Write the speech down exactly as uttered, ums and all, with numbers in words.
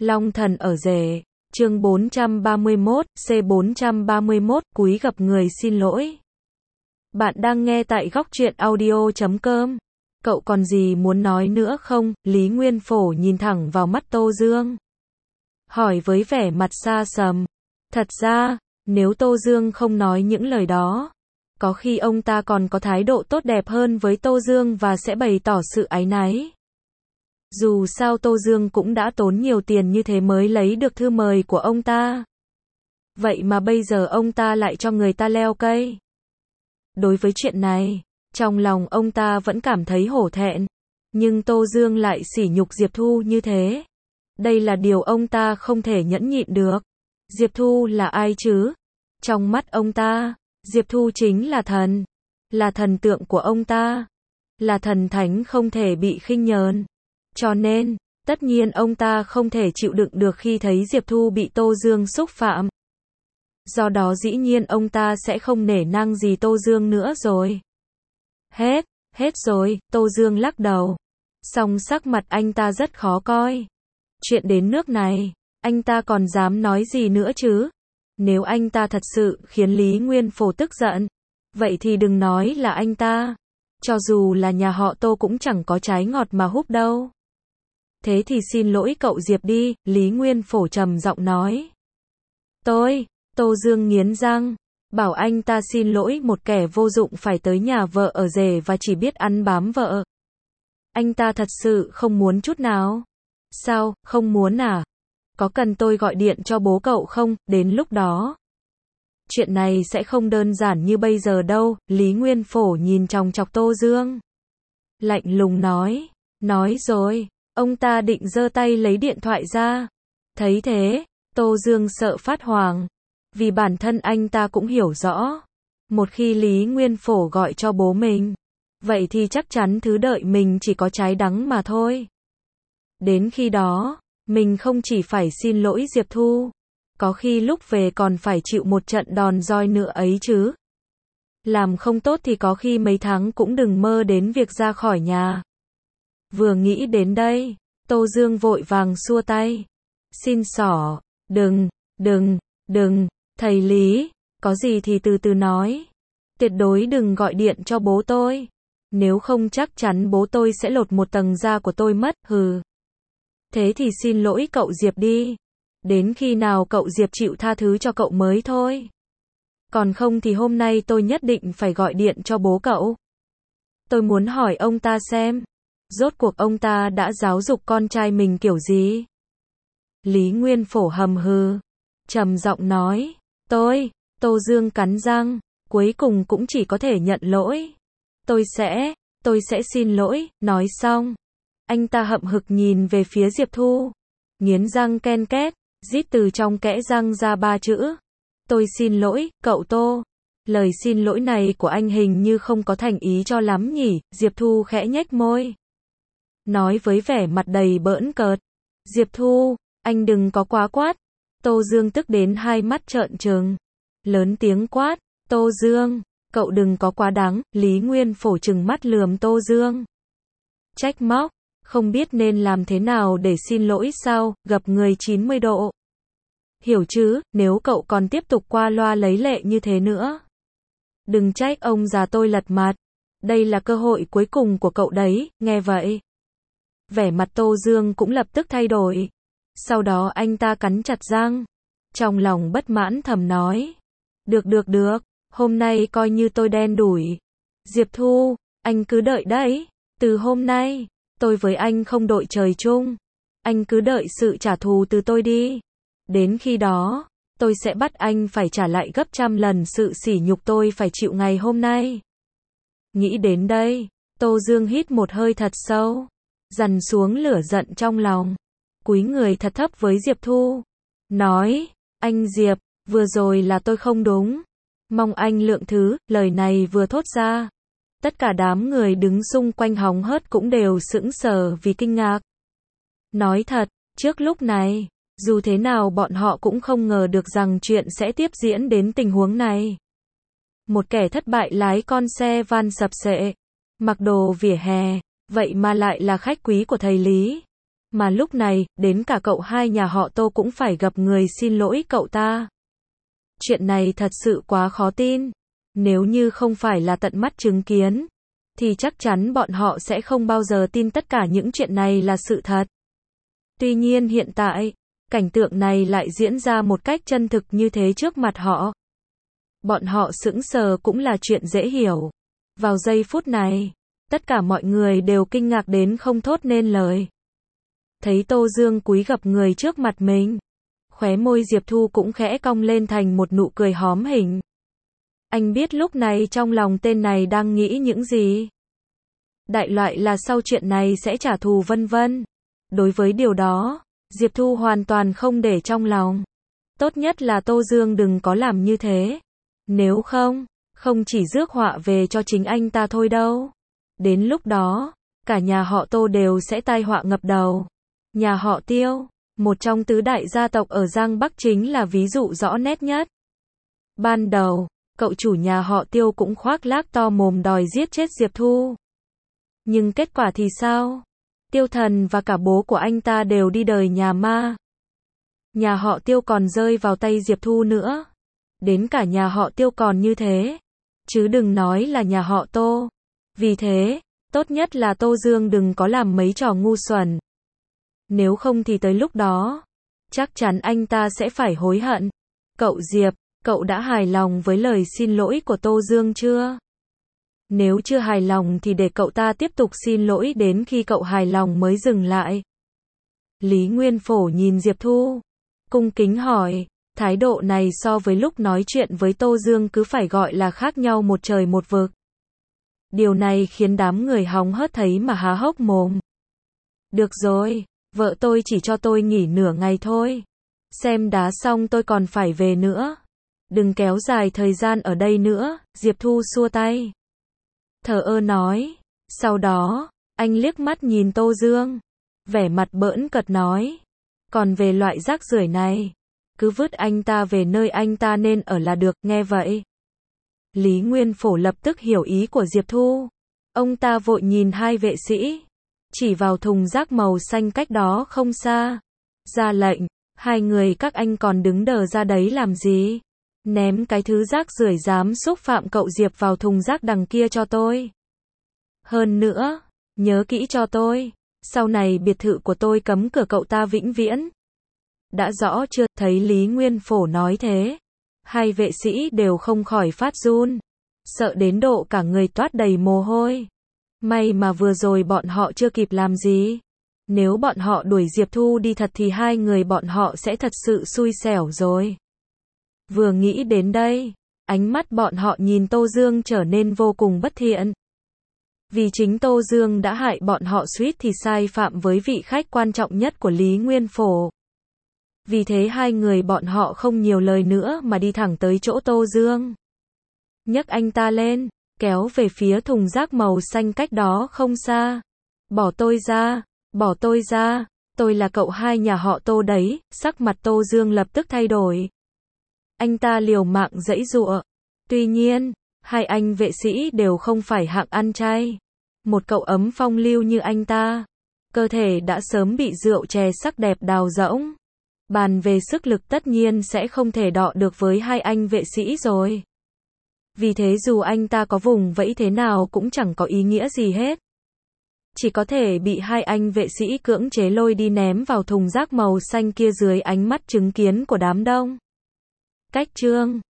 Long thần ở rể, chương bốn trăm ba mươi mốt, C bốn trăm ba mươi mốt, cúi gập người xin lỗi. Bạn đang nghe tại góc truyện audio chấm com. Cậu còn gì muốn nói nữa không? Lý Nguyên Phổ nhìn thẳng vào mắt Tô Dương. Hỏi với vẻ mặt xa sầm. Thật ra, nếu Tô Dương không nói những lời đó, có khi ông ta còn có thái độ tốt đẹp hơn với Tô Dương và sẽ bày tỏ sự áy náy. Dù sao Tô Dương cũng đã tốn nhiều tiền như thế mới lấy được thư mời của ông ta. Vậy mà bây giờ ông ta lại cho người ta leo cây. Đối với chuyện này, trong lòng ông ta vẫn cảm thấy hổ thẹn. Nhưng Tô Dương lại sỉ nhục Diệp Thu như thế. Đây là điều ông ta không thể nhẫn nhịn được. Diệp Thu là ai chứ? Trong mắt ông ta, Diệp Thu chính là thần. Là thần tượng của ông ta. Là thần thánh không thể bị khinh nhờn. Cho nên, tất nhiên ông ta không thể chịu đựng được khi thấy Diệp Thu bị Tô Dương xúc phạm. Do đó dĩ nhiên ông ta sẽ không nể nang gì Tô Dương nữa rồi. Hết, hết rồi, Tô Dương lắc đầu. Song sắc mặt anh ta rất khó coi. Chuyện đến nước này, anh ta còn dám nói gì nữa chứ? Nếu anh ta thật sự khiến Lý Nguyên Phổ tức giận, vậy thì đừng nói là anh ta. Cho dù là nhà họ Tô cũng chẳng có trái ngọt mà húp đâu. Thế thì xin lỗi cậu Diệp đi, Lý Nguyên Phổ trầm giọng nói. Tôi, Tô Dương nghiến răng, bảo anh ta xin lỗi một kẻ vô dụng phải tới nhà vợ ở rể và chỉ biết ăn bám vợ. Anh ta thật sự không muốn chút nào. Sao, không muốn à? Có cần tôi gọi điện cho bố cậu không, đến lúc đó? Chuyện này sẽ không đơn giản như bây giờ đâu, Lý Nguyên Phổ nhìn chòng chọc Tô Dương. Lạnh lùng nói, nói rồi, ông ta định giơ tay lấy điện thoại ra. Thấy thế, Tô Dương sợ phát hoảng. Vì bản thân anh ta cũng hiểu rõ. Một khi Lý Nguyên Phổ gọi cho bố mình, vậy thì chắc chắn thứ đợi mình chỉ có trái đắng mà thôi. Đến khi đó, mình không chỉ phải xin lỗi Diệp Thu, có khi lúc về còn phải chịu một trận đòn roi nữa ấy chứ. Làm không tốt thì có khi mấy tháng cũng đừng mơ đến việc ra khỏi nhà. Vừa nghĩ đến đây, Tô Dương vội vàng xua tay. Xin xỏ, đừng, đừng, đừng, thầy Lý, có gì thì từ từ nói. Tuyệt đối đừng gọi điện cho bố tôi. Nếu không chắc chắn bố tôi sẽ lột một tầng da của tôi mất, hừ. Thế thì xin lỗi cậu Diệp đi. Đến khi nào cậu Diệp chịu tha thứ cho cậu mới thôi. Còn không thì hôm nay tôi nhất định phải gọi điện cho bố cậu. Tôi muốn hỏi ông ta xem, rốt cuộc ông ta đã giáo dục con trai mình kiểu gì? Lý Nguyên Phổ hầm hừ, trầm giọng nói, tôi, Tô Dương cắn răng, cuối cùng cũng chỉ có thể nhận lỗi. Tôi sẽ, tôi sẽ xin lỗi, nói xong. Anh ta hậm hực nhìn về phía Diệp Thu, nghiến răng ken két, rít từ trong kẽ răng ra ba chữ. Tôi xin lỗi, cậu Tô. Lời xin lỗi này của anh hình như không có thành ý cho lắm nhỉ, Diệp Thu khẽ nhếch môi. Nói với vẻ mặt đầy bỡn cợt. Diệp Thu, anh đừng có quá quát. Tô Dương tức đến hai mắt trợn trừng. Lớn tiếng quát, Tô Dương, cậu đừng có quá đáng, Lý Nguyên Phổ trừng mắt lườm Tô Dương. Trách móc, không biết nên làm thế nào để xin lỗi sao, gập người chín mươi độ. Hiểu chứ, nếu cậu còn tiếp tục qua loa lấy lệ như thế nữa. Đừng trách ông già tôi lật mặt. Đây là cơ hội cuối cùng của cậu đấy, nghe vậy. Vẻ mặt Tô Dương cũng lập tức thay đổi. Sau đó anh ta cắn chặt răng. Trong lòng bất mãn thầm nói. Được được được, hôm nay coi như tôi đen đủi. Diệp Thu, anh cứ đợi đấy. Từ hôm nay, tôi với anh không đội trời chung. Anh cứ đợi sự trả thù từ tôi đi. Đến khi đó, tôi sẽ bắt anh phải trả lại gấp trăm lần sự sỉ nhục tôi phải chịu ngày hôm nay. Nghĩ đến đây, Tô Dương hít một hơi thật sâu, dằn xuống lửa giận trong lòng, cúi người thật thấp với Diệp Thu, nói, anh Diệp, vừa rồi là tôi không đúng, mong anh lượng thứ. Lời này vừa thốt ra, tất cả đám người đứng xung quanh hóng hớt cũng đều sững sờ vì kinh ngạc. Nói thật, trước lúc này, dù thế nào bọn họ cũng không ngờ được rằng chuyện sẽ tiếp diễn đến tình huống này. Một kẻ thất bại lái con xe van sập sệ, mặc đồ vỉa hè, vậy mà lại là khách quý của thầy Lý. Mà lúc này, đến cả cậu hai nhà họ Tô cũng phải gặp người xin lỗi cậu ta. Chuyện này thật sự quá khó tin. Nếu như không phải là tận mắt chứng kiến, thì chắc chắn bọn họ sẽ không bao giờ tin tất cả những chuyện này là sự thật. Tuy nhiên hiện tại, cảnh tượng này lại diễn ra một cách chân thực như thế trước mặt họ. Bọn họ sững sờ cũng là chuyện dễ hiểu. Vào giây phút này, tất cả mọi người đều kinh ngạc đến không thốt nên lời. Thấy Tô Dương cúi gập người trước mặt mình, khóe môi Diệp Thu cũng khẽ cong lên thành một nụ cười hóm hỉnh. Anh biết lúc này trong lòng tên này đang nghĩ những gì. Đại loại là sau chuyện này sẽ trả thù vân vân. Đối với điều đó, Diệp Thu hoàn toàn không để trong lòng. Tốt nhất là Tô Dương đừng có làm như thế. Nếu không, không chỉ rước họa về cho chính anh ta thôi đâu. Đến lúc đó, cả nhà họ Tô đều sẽ tai họa ngập đầu. Nhà họ Tiêu, một trong tứ đại gia tộc ở Giang Bắc chính là ví dụ rõ nét nhất. Ban đầu, cậu chủ nhà họ Tiêu cũng khoác lác to mồm đòi giết chết Diệp Thu. Nhưng kết quả thì sao? Tiêu Thần và cả bố của anh ta đều đi đời nhà ma. Nhà họ Tiêu còn rơi vào tay Diệp Thu nữa. Đến cả nhà họ Tiêu còn như thế. Chứ đừng nói là nhà họ Tô. Vì thế, tốt nhất là Tô Dương đừng có làm mấy trò ngu xuẩn. Nếu không thì tới lúc đó, chắc chắn anh ta sẽ phải hối hận. Cậu Diệp, cậu đã hài lòng với lời xin lỗi của Tô Dương chưa? Nếu chưa hài lòng thì để cậu ta tiếp tục xin lỗi đến khi cậu hài lòng mới dừng lại. Lý Nguyên Phổ nhìn Diệp Thu, cung kính hỏi, thái độ này so với lúc nói chuyện với Tô Dương cứ phải gọi là khác nhau một trời một vực. Điều này khiến đám người hóng hớt thấy mà há hốc mồm. Được rồi, vợ tôi chỉ cho tôi nghỉ nửa ngày thôi. Xem đá xong tôi còn phải về nữa. Đừng kéo dài thời gian ở đây nữa, Diệp Thu xua tay. Thờ ơ nói. Sau đó, anh liếc mắt nhìn Tô Dương. Vẻ mặt bỡn cợt nói. Còn về loại rác rưởi này, cứ vứt anh ta về nơi anh ta nên ở là được, nghe vậy. Lý Nguyên Phổ lập tức hiểu ý của Diệp Thu. Ông ta vội nhìn hai vệ sĩ, chỉ vào thùng rác màu xanh cách đó không xa. Ra lệnh, hai người các anh còn đứng đờ ra đấy làm gì? Ném cái thứ rác rưởi dám xúc phạm cậu Diệp vào thùng rác đằng kia cho tôi. Hơn nữa, nhớ kỹ cho tôi, sau này biệt thự của tôi cấm cửa cậu ta vĩnh viễn. Đã rõ chưa? Thấy Lý Nguyên Phổ nói thế, hai vệ sĩ đều không khỏi phát run, sợ đến độ cả người toát đầy mồ hôi. May mà vừa rồi bọn họ chưa kịp làm gì. Nếu bọn họ đuổi Diệp Thu đi thật thì hai người bọn họ sẽ thật sự xui xẻo rồi. Vừa nghĩ đến đây, ánh mắt bọn họ nhìn Tô Dương trở nên vô cùng bất thiện. Vì chính Tô Dương đã hại bọn họ suýt thì sai phạm với vị khách quan trọng nhất của Lý Nguyên Phổ. Vì thế hai người bọn họ không nhiều lời nữa mà đi thẳng tới chỗ Tô Dương. Nhấc anh ta lên, kéo về phía thùng rác màu xanh cách đó không xa. Bỏ tôi ra, bỏ tôi ra, tôi là cậu hai nhà họ Tô đấy. Sắc mặt Tô Dương lập tức thay đổi. Anh ta liều mạng giãy giụa. Tuy nhiên, hai anh vệ sĩ đều không phải hạng ăn chay. Một cậu ấm phong lưu như anh ta, cơ thể đã sớm bị rượu chè sắc đẹp đào rỗng. Bàn về sức lực tất nhiên sẽ không thể đọ được với hai anh vệ sĩ rồi. Vì thế dù anh ta có vùng vẫy thế nào cũng chẳng có ý nghĩa gì hết. Chỉ có thể bị hai anh vệ sĩ cưỡng chế lôi đi ném vào thùng rác màu xanh kia dưới ánh mắt chứng kiến của đám đông. Cách chương